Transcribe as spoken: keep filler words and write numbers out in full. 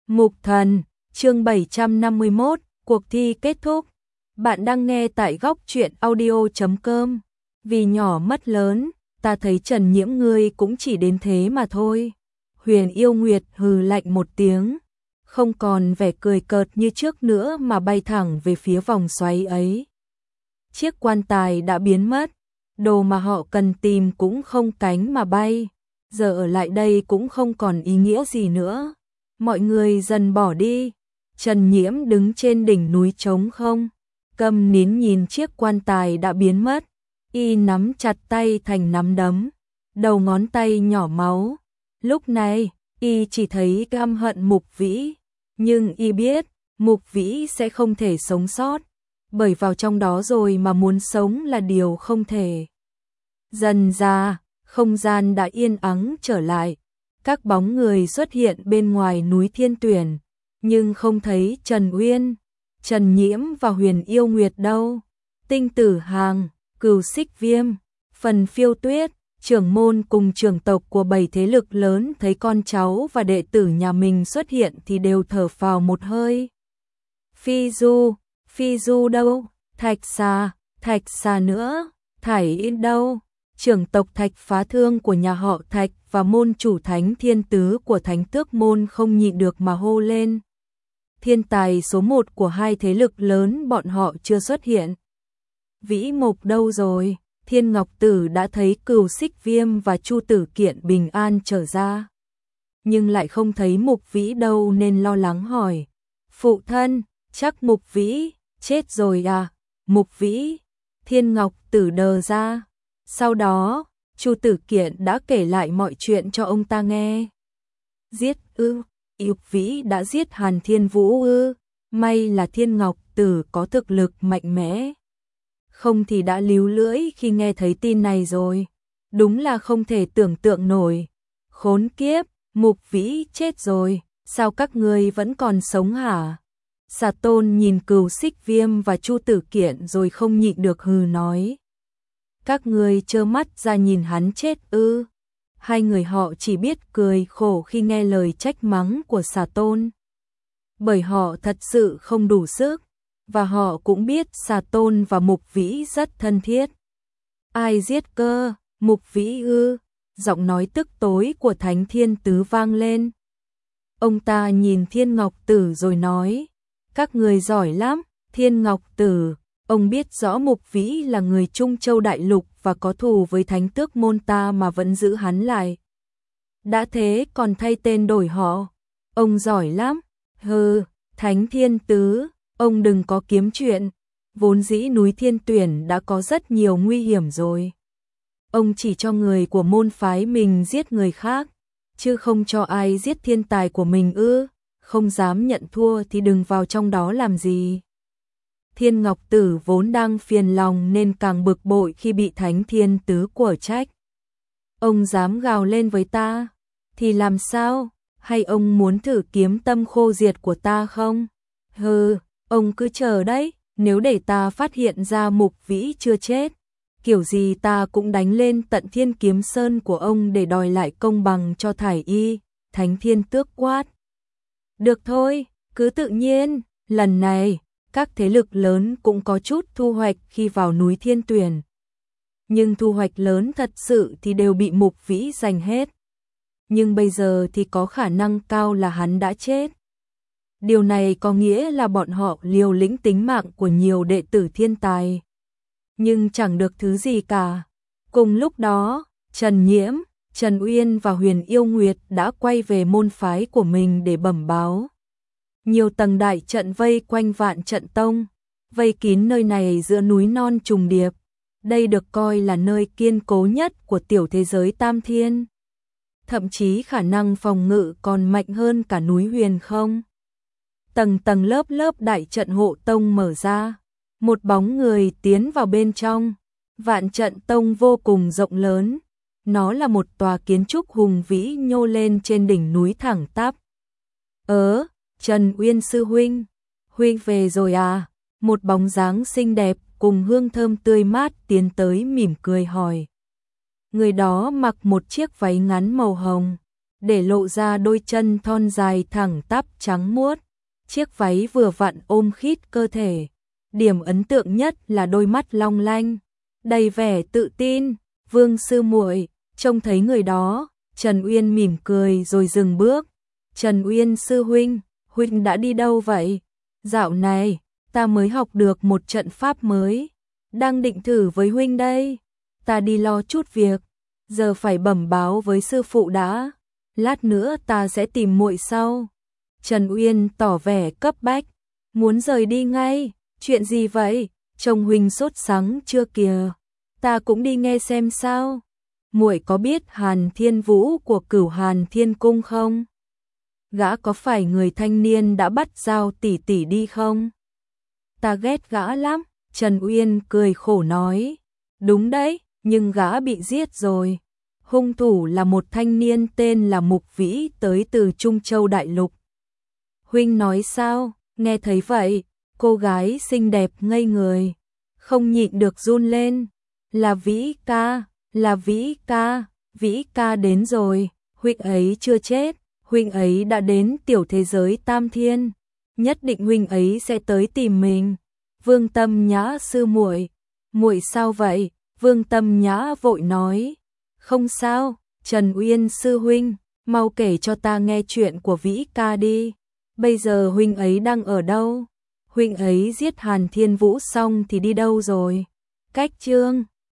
Mục Thần, chương bảy trăm năm mươi mốt, cuộc thi kết thúc. Bạn đang nghe tại góc truyện audio chấm com. Vì nhỏ mất lớn, ta thấy Trần Nhiễm ngươi cũng chỉ đến thế mà thôi. Huyền Yêu Nguyệt hừ lạnh một tiếng, không còn vẻ cười cợt như trước nữa mà bay thẳng về phía vòng xoáy ấy. Chiếc quan tài đã biến mất, đồ mà họ cần tìm cũng không cánh mà bay, giờ ở lại đây cũng không còn ý nghĩa gì nữa. Mọi người dần bỏ đi, Trần Nhiễm đứng trên đỉnh núi trống không, câm nín nhìn chiếc quan tài đã biến mất, y nắm chặt tay thành nắm đấm, đầu ngón tay nhỏ máu. Lúc này, y chỉ thấy căm hận Mục Vĩ, nhưng y biết, Mục Vĩ sẽ không thể sống sót, bởi vào trong đó rồi mà muốn sống là điều không thể. Dần ra, không gian đã yên ắng trở lại, các bóng người xuất hiện bên ngoài núi Thiên Tuyển, nhưng không thấy Trần Uyên, Trần Nhiễm và Huyền Yêu Nguyệt đâu. Tinh Tử Hàng, Cửu Xích Viêm, Phần Phiêu Tuyết, trưởng môn cùng trưởng tộc của bảy thế lực lớn thấy con cháu và đệ tử nhà mình xuất hiện thì đều thở phào một hơi. Phi Du, Phi Du đâu? Thạch Xà, Thạch Xà nữa, Thải Yên đâu? Trưởng tộc Thạch Phá Thương của nhà họ Thạch và môn chủ Thánh Thiên Tứ của Thánh Tước môn không nhịn được mà hô lên. Thiên tài số một của hai thế lực lớn bọn họ chưa xuất hiện. Vĩ Mục đâu rồi? Thiên Ngọc Tử đã thấy Cửu Xích Viêm và Chu Tử Kiện bình an trở ra, nhưng lại không thấy Mục Vĩ đâu nên lo lắng hỏi. Phụ thân, chắc Mục Vĩ chết rồi à? Mục Vĩ? Thiên Ngọc Tử đờ ra. Sau đó, Chu Tử Kiện đã kể lại mọi chuyện cho ông ta nghe. Giết ư? Mục Vĩ đã giết Hàn Thiên Vũ ư? May là Thiên Ngọc Tử có thực lực mạnh mẽ, không thì đã líu lưỡi khi nghe thấy tin này rồi. Đúng là không thể tưởng tượng nổi. Khốn kiếp, Mục Vĩ chết rồi, sao các ngươi vẫn còn sống hả? Xà Tôn nhìn Cửu Xích Viêm và Chu Tử Kiện rồi không nhịn được hừ nói. Các ngươi trơ mắt ra nhìn hắn chết ư? Hai người họ chỉ biết cười khổ khi nghe lời trách mắng của Xà Tôn, bởi họ thật sự không đủ sức, và họ cũng biết Xà Tôn và Mục Vĩ rất thân thiết. Ai giết cơ? Mục Vĩ ư? Giọng nói tức tối của Thánh Thiên Tứ vang lên. Ông ta nhìn Thiên Ngọc Tử rồi nói, các người giỏi lắm, Thiên Ngọc Tử. Ông biết rõ Mục Vĩ là người Trung Châu Đại Lục và có thù với Thánh Tước môn ta mà vẫn giữ hắn lại. Đã thế còn thay tên đổi họ. Ông giỏi lắm. Hừ, Thánh Thiên Tứ, ông đừng có kiếm chuyện. Vốn dĩ núi Thiên Tuyển đã có rất nhiều nguy hiểm rồi. Ông chỉ cho người của môn phái mình giết người khác, chứ không cho ai giết thiên tài của mình ư? Không dám nhận thua thì đừng vào trong đó làm gì. Thiên Ngọc Tử vốn đang phiền lòng nên càng bực bội khi bị Thánh Thiên Tứ của trách. Ông dám gào lên với ta, thì làm sao? Hay ông muốn thử kiếm tâm khô diệt của ta không? Hừ, ông cứ chờ đấy, nếu để ta phát hiện ra Mục Vĩ chưa chết, kiểu gì ta cũng đánh lên tận Thiên Kiếm Sơn của ông để đòi lại công bằng cho Thải Y. Thánh Thiên Tước quát. Được thôi, cứ tự nhiên, lần này các thế lực lớn cũng có chút thu hoạch khi vào núi Thiên Tuyển. Nhưng thu hoạch lớn thật sự thì đều bị Mục Vĩ giành hết. Nhưng bây giờ thì có khả năng cao là hắn đã chết. Điều này có nghĩa là bọn họ liều lĩnh tính mạng của nhiều đệ tử thiên tài, nhưng chẳng được thứ gì cả. Cùng lúc đó, Trần Nhiễm, Trần Uyên và Huyền Yêu Nguyệt đã quay về môn phái của mình để bẩm báo. Nhiều tầng đại trận vây quanh Vạn Trận Tông, vây kín nơi này giữa núi non trùng điệp. Đây được coi là nơi kiên cố nhất của tiểu thế giới Tam Thiên. Thậm chí khả năng phòng ngự còn mạnh hơn cả núi Huyền Không. Tầng tầng lớp lớp đại trận hộ tông mở ra, một bóng người tiến vào bên trong. Vạn Trận Tông vô cùng rộng lớn, nó là một tòa kiến trúc hùng vĩ nhô lên trên đỉnh núi thẳng tắp. Ớ, Trần Uyên sư huynh, huynh về rồi à? Một bóng dáng xinh đẹp cùng hương thơm tươi mát tiến tới mỉm cười hỏi. Người đó mặc một chiếc váy ngắn màu hồng, để lộ ra đôi chân thon dài thẳng tắp trắng muốt. Chiếc váy vừa vặn ôm khít cơ thể. Điểm ấn tượng nhất là đôi mắt long lanh, đầy vẻ tự tin. Vương sư muội, trông thấy người đó. Trần Uyên mỉm cười rồi dừng bước. Trần Uyên sư huynh, huynh đã đi đâu vậy? Dạo này, ta mới học được một trận pháp mới, đang định thử với huynh đây. Ta đi lo chút việc, giờ phải bẩm báo với sư phụ đã. Lát nữa ta sẽ tìm muội sau. Trần Uyên tỏ vẻ cấp bách, muốn rời đi ngay. Chuyện gì vậy? Trông huynh sốt sắng chưa kìa. Ta cũng đi nghe xem sao. Muội có biết Hàn Thiên Vũ của Cửu Hàn Thiên Cung không? Gã có phải người thanh niên đã bắt Giao tỷ tỷ đi không? Ta ghét gã lắm. Trần Uyên cười khổ nói. Đúng đấy, nhưng gã bị giết rồi. Hung thủ là một thanh niên tên là Mục Vĩ tới từ Trung Châu Đại Lục. Huynh nói sao? Nghe thấy vậy, cô gái xinh đẹp ngây người, không nhịn được run lên. Là Vĩ ca, là Vĩ ca, Vĩ ca đến rồi. Huynh ấy chưa chết, huynh ấy đã đến tiểu thế giới Tam Thiên. Nhất định huynh ấy sẽ tới tìm mình. Vương Tâm Nhã sư muội, muội sao vậy? Vương Tâm Nhã vội nói. Không sao, Trần Uyên sư huynh, mau kể cho ta nghe chuyện của Vĩ ca đi. Bây giờ huynh ấy đang ở đâu? Huynh ấy giết Hàn Thiên Vũ xong thì đi đâu rồi? Cách chương